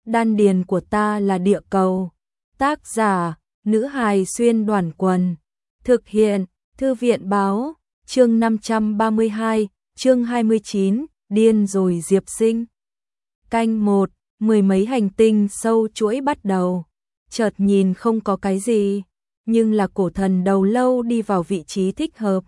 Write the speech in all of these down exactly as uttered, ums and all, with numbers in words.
đan điền của ta là địa cầu. Tác giả, nữ hài xuyên đoàn quần. Thực hiện, thư viện báo, chương năm trăm ba mươi hai, chương hai mươi chín, điên rồi Diệp Sinh. Canh một, mười mấy hành tinh sâu chuỗi bắt đầu. Chợt nhìn không có cái gì, nhưng là cổ thần đầu lâu đi vào vị trí thích hợp.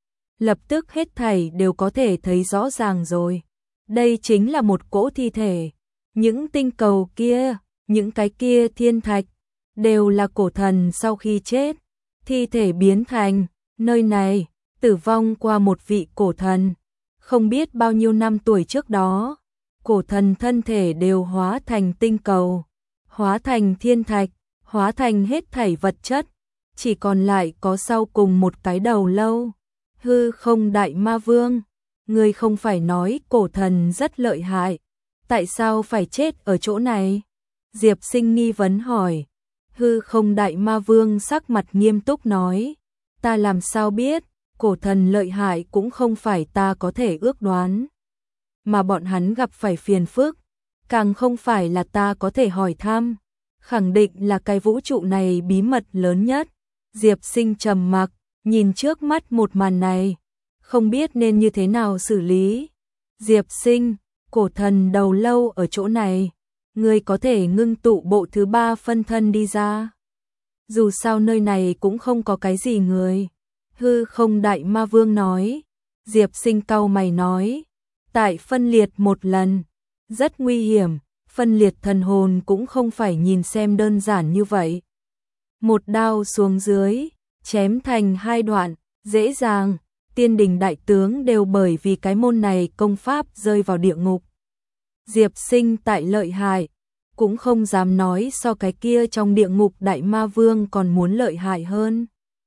Lập tức hết thảy đều có thể thấy rõ ràng rồi. Đây chính là một cỗ thi thể. Những tinh cầu kia, những cái kia thiên thạch, đều là cổ thần sau khi chết. Thi thể biến thành, nơi này, tử vong qua một vị cổ thần. Không biết bao nhiêu năm tuổi trước đó, cổ thần thân thể đều hóa thành tinh cầu, hóa thành thiên thạch, hóa thành hết thảy vật chất. Chỉ còn lại có sau cùng một cái đầu lâu. Hư không đại ma vương, ngươi không phải nói cổ thần rất lợi hại, tại sao phải chết ở chỗ này? Diệp Sinh nghi vấn hỏi. Hư không đại ma vương sắc mặt nghiêm túc nói, ta làm sao biết, cổ thần lợi hại cũng không phải ta có thể ước đoán. Mà bọn hắn gặp phải phiền phức, càng không phải là ta có thể hỏi thăm, khẳng định là cái vũ trụ này bí mật lớn nhất. Diệp Sinh trầm mặc, nhìn trước mắt một màn này, không biết nên như thế nào xử lý. Diệp Sinh, cổ thần đầu lâu ở chỗ này, ngươi có thể ngưng tụ bộ thứ ba phân thân đi ra. Dù sao nơi này cũng không có cái gì người. Hư không đại ma vương nói. Diệp Sinh cau mày nói, tại phân liệt một lần, rất nguy hiểm, phân liệt thần hồn cũng không phải nhìn xem đơn giản như vậy. Một đao xuống dưới, chém thành hai đoạn, dễ dàng, tiên đình đại tướng đều bởi vì cái môn này công pháp rơi vào địa ngục. Diệp Sinh tại lợi hại, cũng không dám nói so cái kia trong địa ngục đại ma vương còn muốn lợi hại hơn.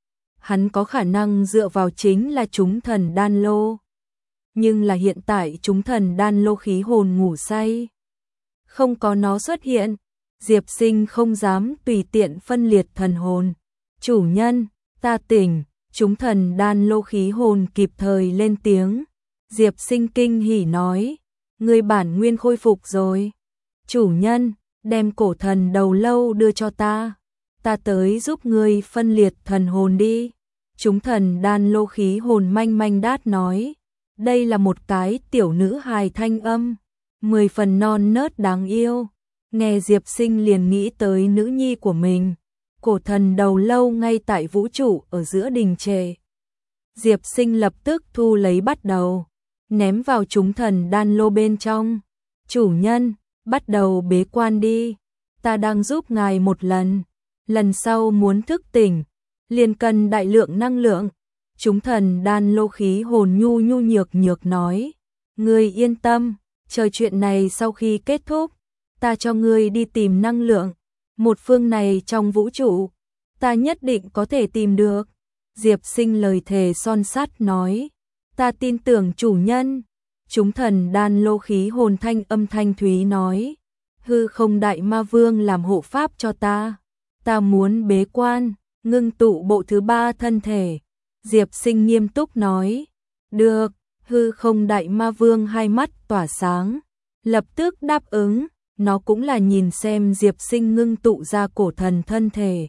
Hắn có khả năng dựa vào chính là chúng thần đan lô. Nhưng là hiện tại chúng thần đan lô khí hồn ngủ say. Không có nó xuất hiện, Diệp Sinh không dám tùy tiện phân liệt thần hồn. Chủ nhân, ta tỉnh, chúng thần đan lô khí hồn kịp thời lên tiếng. Diệp Sinh kinh hỉ nói, người bản nguyên khôi phục rồi. Chủ nhân, đem cổ thần đầu lâu đưa cho ta. Ta tới giúp ngươi phân liệt thần hồn đi. Chúng thần đan lô khí hồn manh manh đát nói. Đây là một cái tiểu nữ hài thanh âm, mười phần non nớt đáng yêu. Nghe Diệp Sinh liền nghĩ tới nữ nhi của mình. Cổ thần đầu lâu ngay tại vũ trụ ở giữa đình trệ. Diệp Sinh lập tức thu lấy bắt đầu, ném vào chúng thần đan lô bên trong. Chủ nhân, bắt đầu bế quan đi. Ta đang giúp ngài một lần. Lần sau muốn thức tỉnh, liền cần đại lượng năng lượng. Chúng thần đan lô khí hồn nhu nhu nhược nhược nói. Ngươi yên tâm, chờ chuyện này sau khi kết thúc, ta cho ngươi đi tìm năng lượng. Một phương này trong vũ trụ, ta nhất định có thể tìm được. Diệp Sinh lời thề son sắt nói. Ta tin tưởng chủ nhân. Chúng thần đan lô khí hồn thanh âm thanh thúy nói. Hư không đại ma vương làm hộ pháp cho ta. Ta muốn bế quan, ngưng tụ bộ thứ ba thân thể. Diệp Sinh nghiêm túc nói. Được, hư không đại ma vương hai mắt tỏa sáng. Lập tức đáp ứng, nó cũng là nhìn xem Diệp Sinh ngưng tụ ra cổ thần thân thể.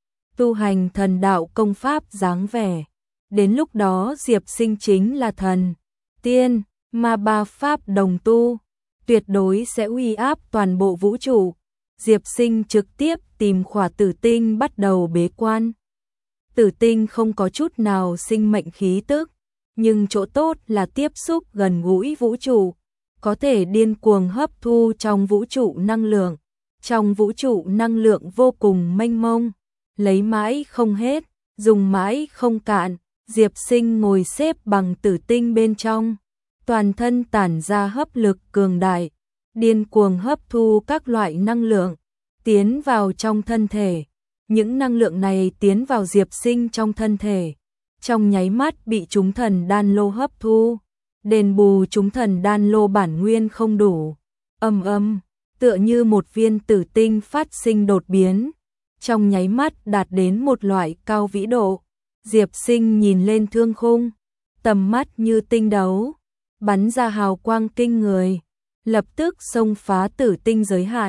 Tu hành thần đạo công pháp dáng vẻ. Đến lúc đó Diệp Sinh chính là thần, tiên, ma ba pháp đồng tu. Tuyệt đối sẽ uy áp toàn bộ vũ trụ. Diệp Sinh trực tiếp tìm khỏa tử tinh bắt đầu bế quan. Tử tinh không có chút nào sinh mệnh khí tức, nhưng chỗ tốt là tiếp xúc gần gũi vũ trụ, có thể điên cuồng hấp thu trong vũ trụ năng lượng. Trong vũ trụ năng lượng vô cùng mênh mông, lấy mãi không hết, dùng mãi không cạn. Diệp Sinh ngồi xếp bằng tử tinh bên trong, toàn thân tản ra hấp lực cường đại, điên cuồng hấp thu các loại năng lượng, tiến vào trong thân thể. Những năng lượng này tiến vào Diệp Sinh trong thân thể, trong nháy mắt bị chúng thần đan lô hấp thu, đền bù chúng thần đan lô bản nguyên không đủ. Âm âm, tựa như một viên tử tinh phát sinh đột biến, trong nháy mắt đạt đến một loại cao vĩ độ. Diệp Sinh nhìn lên thương khung, tầm mắt như tinh đấu, bắn ra hào quang kinh người, lập tức xông phá tử tinh giới hạn,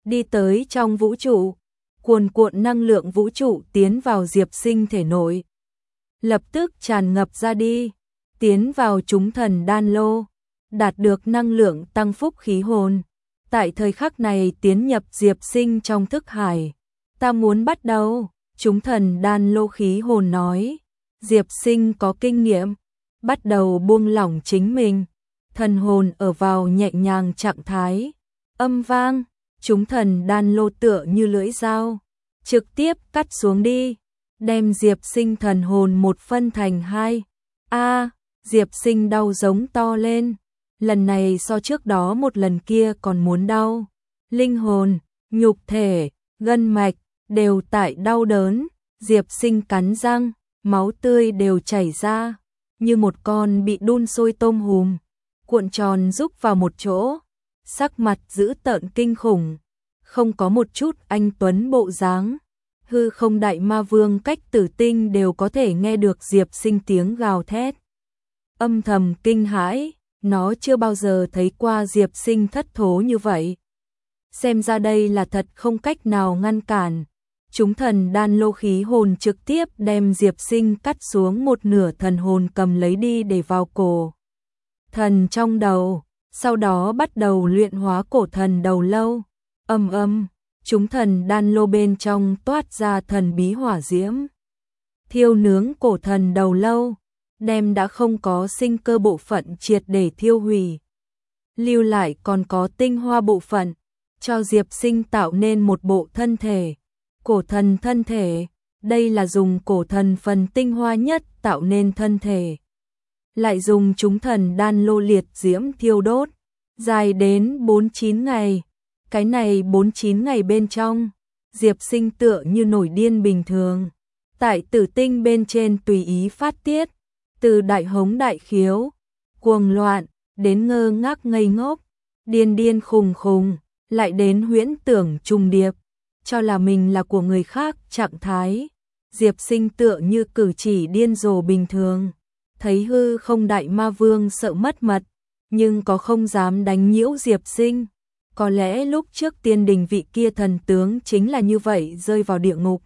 đi tới trong vũ trụ, cuồn cuộn năng lượng vũ trụ tiến vào Diệp Sinh thể nội. Lập tức tràn ngập ra đi, tiến vào chúng thần đan lô, đạt được năng lượng tăng phúc khí hồn. Tại thời khắc này tiến nhập Diệp Sinh trong thức hải. Ta muốn bắt đầu, chúng thần đan lô khí hồn nói. Diệp Sinh có kinh nghiệm, bắt đầu buông lỏng chính mình. Thần hồn ở vào nhẹ nhàng trạng thái. Âm vang, chúng thần đan lô tựa như lưỡi dao, trực tiếp cắt xuống đi, đem Diệp Sinh thần hồn một phân thành hai. A, Diệp Sinh đau giống to lên. Lần này so trước đó một lần kia còn muốn đau. Linh hồn, nhục thể, gân mạch đều tại đau đớn. Diệp Sinh cắn răng, máu tươi đều chảy ra, như một con bị đun sôi tôm hùm, cuộn tròn rúc vào một chỗ, sắc mặt dữ tợn kinh khủng, không có một chút anh tuấn bộ dáng. Hư không đại ma vương cách tử tinh đều có thể nghe được Diệp Sinh tiếng gào thét. Âm thầm kinh hãi, nó chưa bao giờ thấy qua Diệp Sinh thất thố như vậy. Xem ra đây là thật không cách nào ngăn cản. Chúng thần đan lô khí hồn trực tiếp đem Diệp Sinh cắt xuống một nửa thần hồn cầm lấy đi để vào cổ thần trong đầu, sau đó bắt đầu luyện hóa cổ thần đầu lâu. Âm âm, chúng thần đan lô bên trong toát ra thần bí hỏa diễm, thiêu nướng cổ thần đầu lâu, đem đã không có sinh cơ bộ phận triệt để thiêu hủy. Lưu lại còn có tinh hoa bộ phận, cho Diệp Sinh tạo nên một bộ thân thể. Cổ thần thân thể, đây là dùng cổ thần phần tinh hoa nhất tạo nên thân thể. Lại dùng chúng thần đan lô liệt diễm thiêu đốt, dài đến bốn mươi chín ngày. Cái này bốn mươi chín ngày bên trong, Diệp Sinh tựa như nổi điên bình thường. Tại tử tinh bên trên tùy ý phát tiết, từ đại hống đại khiếu, cuồng loạn, đến ngơ ngác ngây ngốc, điên điên khùng khùng, lại đến huyễn tưởng trùng điệp, cho là mình là của người khác trạng thái. Diệp Sinh tựa như cử chỉ điên rồ bình thường, thấy hư không đại ma vương sợ mất mật, nhưng có không dám đánh nhiễu Diệp Sinh. Có lẽ lúc trước tiên đình vị kia thần tướng chính là như vậy rơi vào địa ngục.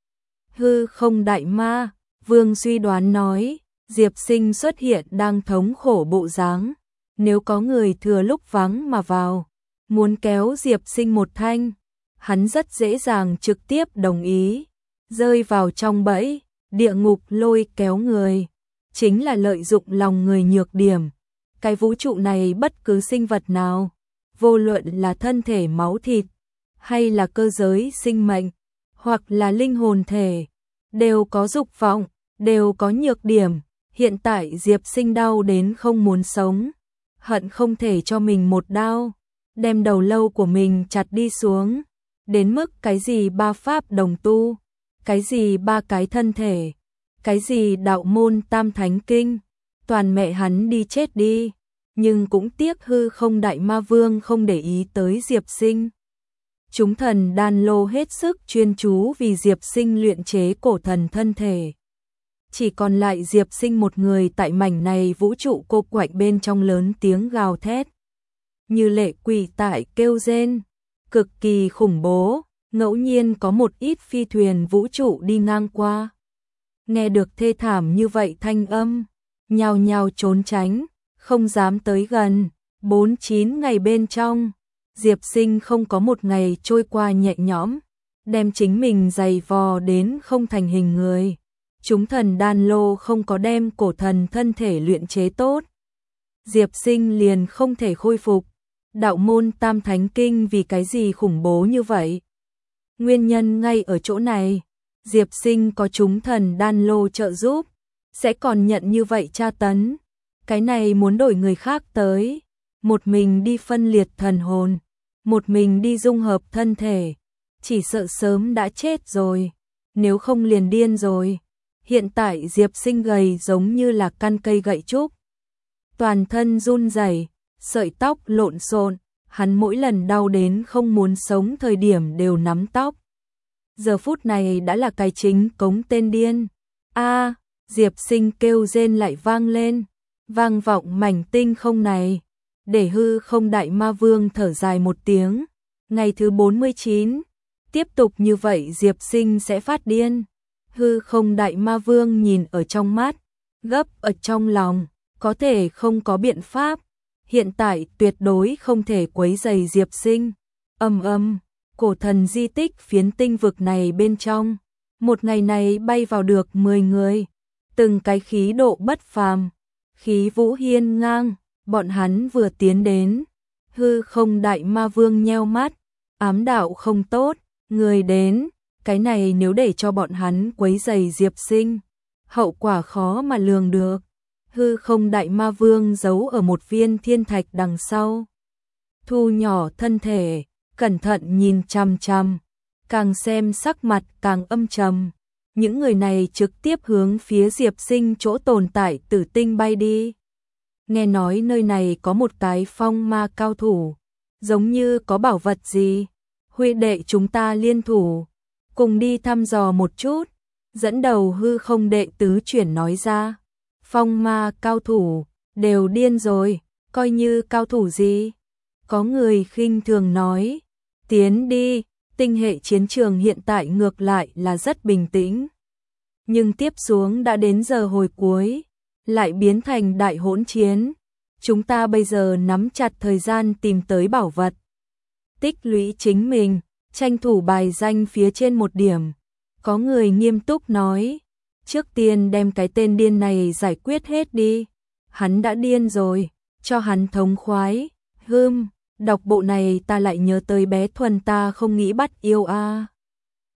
Hư không đại ma vương suy đoán nói, Diệp Sinh xuất hiện đang thống khổ bộ dáng, nếu có người thừa lúc vắng mà vào, muốn kéo Diệp Sinh một thanh, hắn rất dễ dàng trực tiếp đồng ý. Rơi vào trong bẫy, địa ngục lôi kéo người, chính là lợi dụng lòng người nhược điểm. Cái vũ trụ này bất cứ sinh vật nào, vô luận là thân thể máu thịt, hay là cơ giới sinh mệnh, hoặc là linh hồn thể, đều có dục vọng, đều có nhược điểm. Hiện tại Diệp Sinh đau đến không muốn sống, hận không thể cho mình một đao, đem đầu lâu của mình chặt đi xuống. Đến mức cái gì ba pháp đồng tu, cái gì ba cái thân thể, cái gì đạo môn tam thánh kinh, toàn mẹ hắn đi chết đi. Nhưng cũng tiếc hư không đại ma vương không để ý tới Diệp Sinh. Chúng thần đan lô hết sức chuyên chú vì Diệp Sinh luyện chế cổ thần thân thể. Chỉ còn lại Diệp Sinh một người tại mảnh này vũ trụ cô quạnh bên trong lớn tiếng gào thét. Như lệ quỷ tại kêu rên, cực kỳ khủng bố, ngẫu nhiên có một ít phi thuyền vũ trụ đi ngang qua. Nghe được thê thảm như vậy thanh âm, nhao nhao trốn tránh, không dám tới gần. bốn mươi chín ngày bên trong, Diệp Sinh không có một ngày trôi qua nhẹ nhõm, đem chính mình dày vò đến không thành hình người. Chúng thần đan lô không có đem cổ thần thân thể luyện chế tốt, Diệp Sinh liền không thể khôi phục. Đạo môn tam thánh kinh vì cái gì khủng bố như vậy? Nguyên nhân ngay ở chỗ này, Diệp Sinh có chúng thần đan lô trợ giúp, sẽ còn nhận như vậy tra tấn. Cái này muốn đổi người khác tới, một mình đi phân liệt thần hồn, một mình đi dung hợp thân thể, chỉ sợ sớm đã chết rồi, nếu không liền điên rồi. Hiện tại Diệp Sinh gầy giống như là căn cây gậy trúc, toàn thân run rẩy, sợi tóc lộn xộn, hắn mỗi lần đau đến không muốn sống thời điểm đều nắm tóc. Giờ phút này đã là cái chính cống tên điên. A, Diệp Sinh kêu rên lại vang lên, vang vọng mảnh tinh không này, để hư không đại ma vương thở dài một tiếng, Ngày thứ bốn mươi chín, tiếp tục như vậy Diệp Sinh sẽ phát điên. Hư không đại ma vương nhìn ở trong mắt, gấp ở trong lòng, có thể không có biện pháp. Hiện tại tuyệt đối không thể quấy rầy Diệp Sinh. Ầm ầm, cổ thần di tích phiến tinh vực này bên trong, một ngày này bay vào được mười người, từng cái khí độ bất phàm, khí vũ hiên ngang, bọn hắn vừa tiến đến, hư không đại ma vương nheo mắt, ám đạo không tốt, người đến, cái này nếu để cho bọn hắn quấy rầy Diệp Sinh, hậu quả khó mà lường được. Hư không đại ma vương giấu ở một viên thiên thạch đằng sau, thu nhỏ thân thể, cẩn thận nhìn chằm chằm, càng xem sắc mặt càng âm trầm. Những người này trực tiếp hướng phía Diệp Sinh chỗ tồn tại tử tinh bay đi. Nghe nói nơi này có một cái phong ma cao thủ, giống như có bảo vật gì. Huynh đệ chúng ta liên thủ, cùng đi thăm dò một chút. Dẫn đầu hư không đệ tứ chuyển nói ra. Phong ma cao thủ, đều điên rồi, coi như cao thủ gì. Có người khinh thường nói, tiến đi, tinh hệ chiến trường hiện tại ngược lại là rất bình tĩnh. Nhưng tiếp xuống đã đến giờ hồi cuối, lại biến thành đại hỗn chiến. Chúng ta bây giờ nắm chặt thời gian tìm tới bảo vật. Tích lũy chính mình, tranh thủ bài danh phía trên một điểm. Có người nghiêm túc nói, trước tiên đem cái tên điên này giải quyết hết đi. Hắn đã điên rồi, cho hắn thống khoái. Hừm, đọc bộ này ta lại nhớ tới bé Thuần ta không nghĩ bắt yêu a.